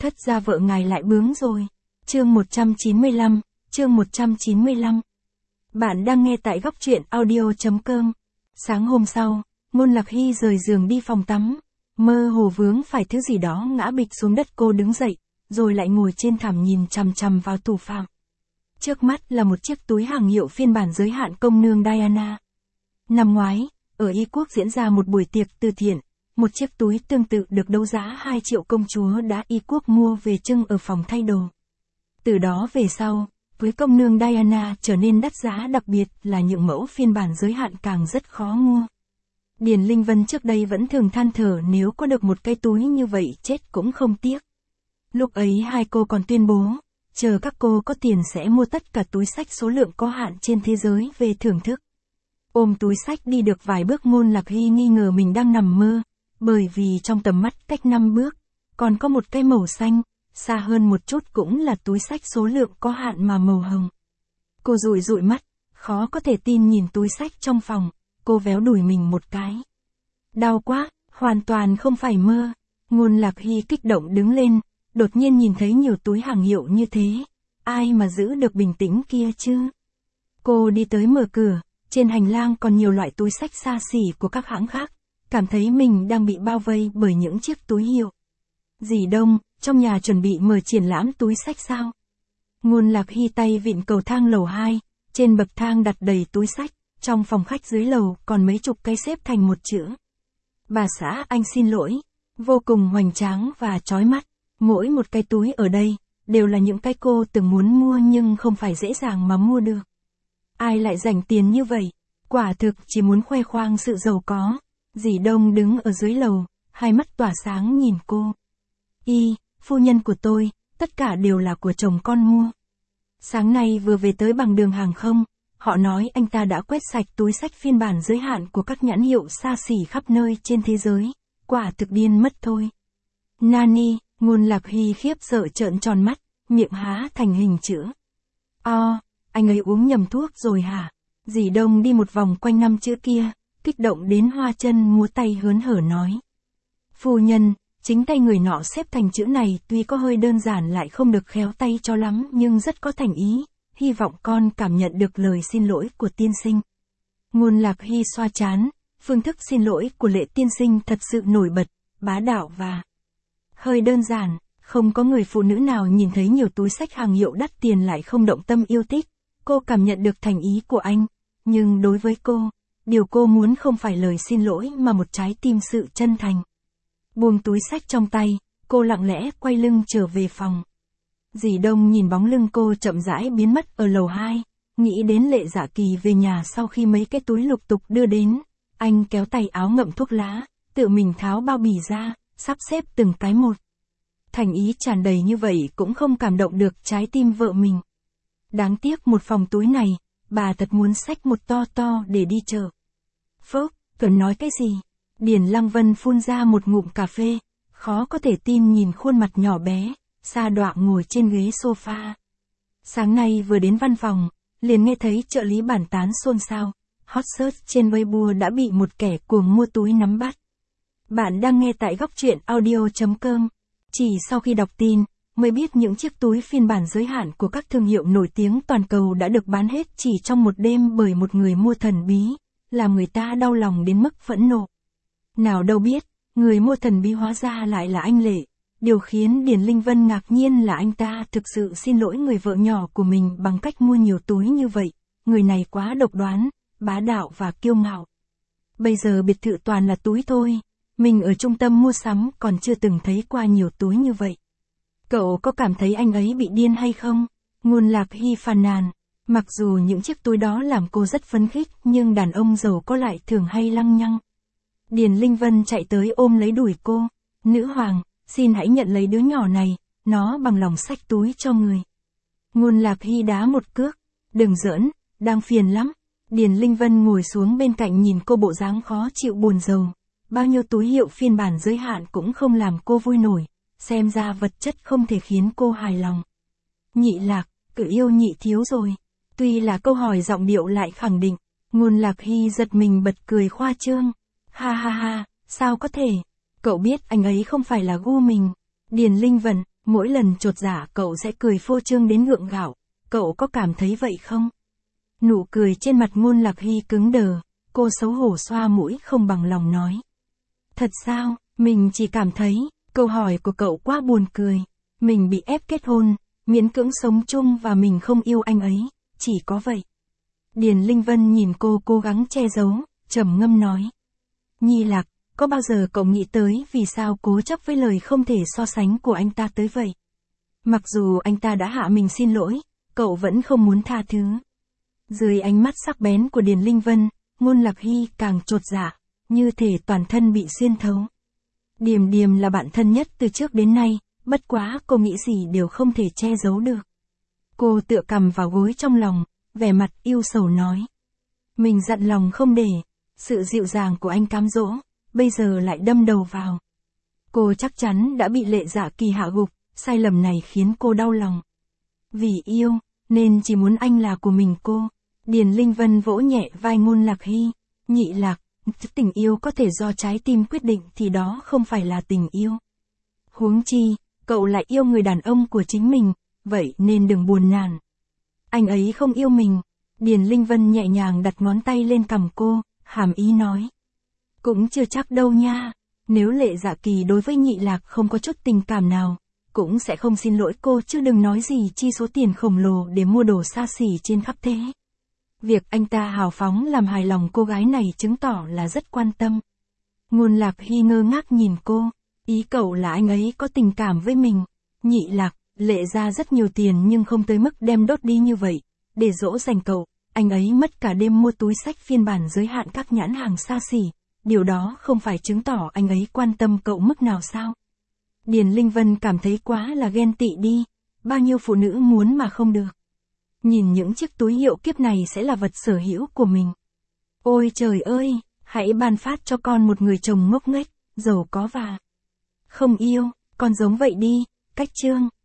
Thất gia vợ ngài lại bướng rồi. Chương 195, chương 195. Bạn đang nghe tại góc truyện audio.com. Sáng hôm sau, Ngôn Lạc Hy rời giường đi phòng tắm, mơ hồ vướng phải thứ gì đó ngã bịch xuống đất. Cô đứng dậy, rồi lại ngồi trên thảm nhìn chằm chằm vào tủ phạm. Trước mắt là một chiếc túi hàng hiệu phiên bản giới hạn công nương Diana. Năm ngoái, ở Y Quốc diễn ra một buổi tiệc từ thiện, một chiếc túi tương tự được đấu giá 2 triệu công chúa đã Y Quốc mua về trưng ở phòng thay đồ. Từ đó về sau, với công nương Diana trở nên đắt giá, đặc biệt là những mẫu phiên bản giới hạn càng rất khó mua. Điền Linh Vân trước đây vẫn thường than thở nếu có được một cái túi như vậy chết cũng không tiếc. Lúc ấy hai cô còn tuyên bố, chờ các cô có tiền sẽ mua tất cả túi xách số lượng có hạn trên thế giới về thưởng thức. Ôm túi xách đi được vài bước, Ngôn Lạc Hy nghi ngờ mình đang nằm mơ, bởi vì trong tầm mắt cách 5 bước, còn có một cái màu xanh, xa hơn một chút cũng là túi xách số lượng có hạn mà màu hồng. Cô dụi dụi mắt, khó có thể tin nhìn túi xách trong phòng, cô véo đùi mình một cái. Đau quá, hoàn toàn không phải mơ. Ngôn Lạc Hy kích động đứng lên, đột nhiên nhìn thấy nhiều túi hàng hiệu như thế, ai mà giữ được bình tĩnh kia chứ? Cô đi tới mở cửa, trên hành lang còn nhiều loại túi xách xa xỉ của các hãng khác, cảm thấy mình đang bị bao vây bởi những chiếc túi hiệu. Dì Đông, trong nhà chuẩn bị mở triển lãm túi xách sao? Ngôn Lạc Hy tay vịn cầu thang lầu 2, trên bậc thang đặt đầy túi xách, trong phòng khách dưới lầu còn mấy chục cái xếp thành một chữ. Bà xã, anh xin lỗi, vô cùng hoành tráng và chói mắt. Mỗi một cái túi ở đây, đều là những cái cô từng muốn mua nhưng không phải dễ dàng mà mua được. Ai lại dành tiền như vậy? Quả thực chỉ muốn khoe khoang sự giàu có. Dì Đông đứng ở dưới lầu, hai mắt tỏa sáng nhìn cô. Phu nhân của tôi, tất cả đều là của chồng con mua. Sáng nay vừa về tới bằng đường hàng không, họ nói anh ta đã quét sạch túi xách phiên bản giới hạn của các nhãn hiệu xa xỉ khắp nơi trên thế giới. Quả thực điên mất thôi. Nani, Ngôn Lạc Hy khiếp sợ trợn tròn mắt, miệng há thành hình chữ. Anh ấy uống nhầm thuốc rồi hả? Dì Đông đi một vòng quanh 5 chữ kia, kích động đến hoa chân múa tay hớn hở nói. Phu nhân, chính tay người nọ xếp thành chữ này tuy có hơi đơn giản lại không được khéo tay cho lắm nhưng rất có thành ý, hy vọng con cảm nhận được lời xin lỗi của tiên sinh. Ngôn Lạc Hy xoa trán, phương thức xin lỗi của Lệ tiên sinh thật sự nổi bật, bá đạo và hơi đơn giản, không có người phụ nữ nào nhìn thấy nhiều túi xách hàng hiệu đắt tiền lại không động tâm yêu thích. Cô cảm nhận được thành ý của anh, nhưng đối với cô, điều cô muốn không phải lời xin lỗi mà một trái tim sự chân thành. Buông túi xách trong tay, cô lặng lẽ quay lưng trở về phòng. Dì Đông nhìn bóng lưng cô chậm rãi biến mất ở lầu 2, nghĩ đến Lệ Dạ Kỳ về nhà sau khi mấy cái túi lục tục đưa đến, anh kéo tay áo ngậm thuốc lá, tự mình tháo bao bì ra, sắp xếp từng cái một. Thành ý tràn đầy như vậy cũng không cảm động được trái tim vợ mình. Đáng tiếc một phòng túi này, bà thật muốn xách một to to để đi chợ. Phốc, cần nói cái gì? Điền Lăng Vân phun ra một ngụm cà phê, khó có thể tin nhìn khuôn mặt nhỏ bé, sa đọa ngồi trên ghế sofa. Sáng nay vừa đến văn phòng, liền nghe thấy trợ lý bàn tán xôn xao, hot search trên Weibo đã bị một kẻ cuồng mua túi nắm bắt. Bạn đang nghe tại góc truyện audio.com. Chỉ sau khi đọc tin, mới biết những chiếc túi phiên bản giới hạn của các thương hiệu nổi tiếng toàn cầu đã được bán hết chỉ trong một đêm bởi một người mua thần bí, làm người ta đau lòng đến mức phẫn nộ. Nào đâu biết, người mua thần bí hóa ra lại là anh Lệ. Điều khiến Điền Linh Vân ngạc nhiên là anh ta thực sự xin lỗi người vợ nhỏ của mình bằng cách mua nhiều túi như vậy. Người này quá độc đoán, bá đạo và kiêu ngạo. Bây giờ biệt thự toàn là túi thôi. Mình ở trung tâm mua sắm còn chưa từng thấy qua nhiều túi như vậy. Cậu có cảm thấy anh ấy bị điên hay không? Ngôn Lạc Hy phàn nàn. Mặc dù những chiếc túi đó làm cô rất phấn khích nhưng đàn ông giàu có lại thường hay lăng nhăng. Điền Linh Vân chạy tới ôm lấy đùi cô. Nữ hoàng, xin hãy nhận lấy đứa nhỏ này, nó bằng lòng xách túi cho người. Ngôn Lạc Hy đá một cước. Đừng giỡn, đang phiền lắm. Điền Linh Vân ngồi xuống bên cạnh nhìn cô bộ dáng khó chịu buồn rầu. Bao nhiêu túi hiệu phiên bản giới hạn cũng không làm cô vui nổi, xem ra vật chất không thể khiến cô hài lòng. Nhị Lạc, cự yêu nhị thiếu rồi. Tuy là câu hỏi giọng điệu lại khẳng định, Ngôn Lạc Hy giật mình bật cười khoa trương. Ha ha ha, sao có thể? Cậu biết anh ấy không phải là gu mình. Điền Linh Vân, Mỗi lần chột dạ cậu sẽ cười phô trương đến gượng gạo, cậu có cảm thấy vậy không? Nụ cười trên mặt Ngôn Lạc Hy cứng đờ, cô xấu hổ xoa mũi không bằng lòng nói. Thật sao, mình chỉ cảm thấy, câu hỏi của cậu quá buồn cười. Mình bị ép kết hôn, miễn cưỡng sống chung và mình không yêu anh ấy, chỉ có vậy. Điền Linh Vân nhìn cô cố gắng che giấu, trầm ngâm nói. Nhi Lạc, có bao giờ cậu nghĩ tới vì sao cố chấp với lời không thể so sánh của anh ta tới vậy? Mặc dù anh ta đã hạ mình xin lỗi, cậu vẫn không muốn tha thứ. Dưới ánh mắt sắc bén của Điền Linh Vân, Ngôn Lạc Hy càng chột dạ, như thể toàn thân bị xuyên thấu. Điềm Điềm là bạn thân nhất từ trước đến nay, bất quá cô nghĩ gì đều không thể che giấu được. Cô tựa cằm vào gối trong lòng, vẻ mặt yêu sầu nói. Mình dặn lòng không để, sự dịu dàng của anh cám dỗ, bây giờ lại đâm đầu vào. Cô chắc chắn đã bị Lệ Dạ Kỳ hạ gục, sai lầm này khiến cô đau lòng. Vì yêu, nên chỉ muốn anh là của mình cô. Điền Linh Vân vỗ nhẹ vai Ngôn Lạc Hy. Nhị Lạc, tình yêu có thể do trái tim quyết định thì đó không phải là tình yêu. Huống chi, cậu lại yêu người đàn ông của chính mình, vậy nên đừng buồn nản. Anh ấy không yêu mình. Điền Linh Vân nhẹ nhàng đặt ngón tay lên cằm cô, hàm ý nói. Cũng chưa chắc đâu nha, nếu Lệ Dạ Kỳ đối với Nhị Lạc không có chút tình cảm nào, cũng sẽ không xin lỗi cô chứ đừng nói gì chi số tiền khổng lồ để mua đồ xa xỉ trên khắp thế. Việc anh ta hào phóng làm hài lòng cô gái này chứng tỏ là rất quan tâm. Ngôn Lạc Hy ngơ ngác nhìn cô, ý cậu là anh ấy có tình cảm với mình. Nhị Lạc, Lệ ra rất nhiều tiền nhưng không tới mức đem đốt đi như vậy. Để dỗ dành cậu, anh ấy mất cả đêm mua túi xách phiên bản giới hạn các nhãn hàng xa xỉ. Điều đó không phải chứng tỏ anh ấy quan tâm cậu mức nào sao? Điền Linh Vân cảm thấy quá là ghen tị đi. Bao nhiêu phụ nữ muốn mà không được. Nhìn những chiếc túi hiệu kiếp này sẽ là vật sở hữu của mình. Ôi trời ơi, hãy ban phát cho con một người chồng ngốc nghếch, giàu có và không yêu, con giống vậy đi. Cách chương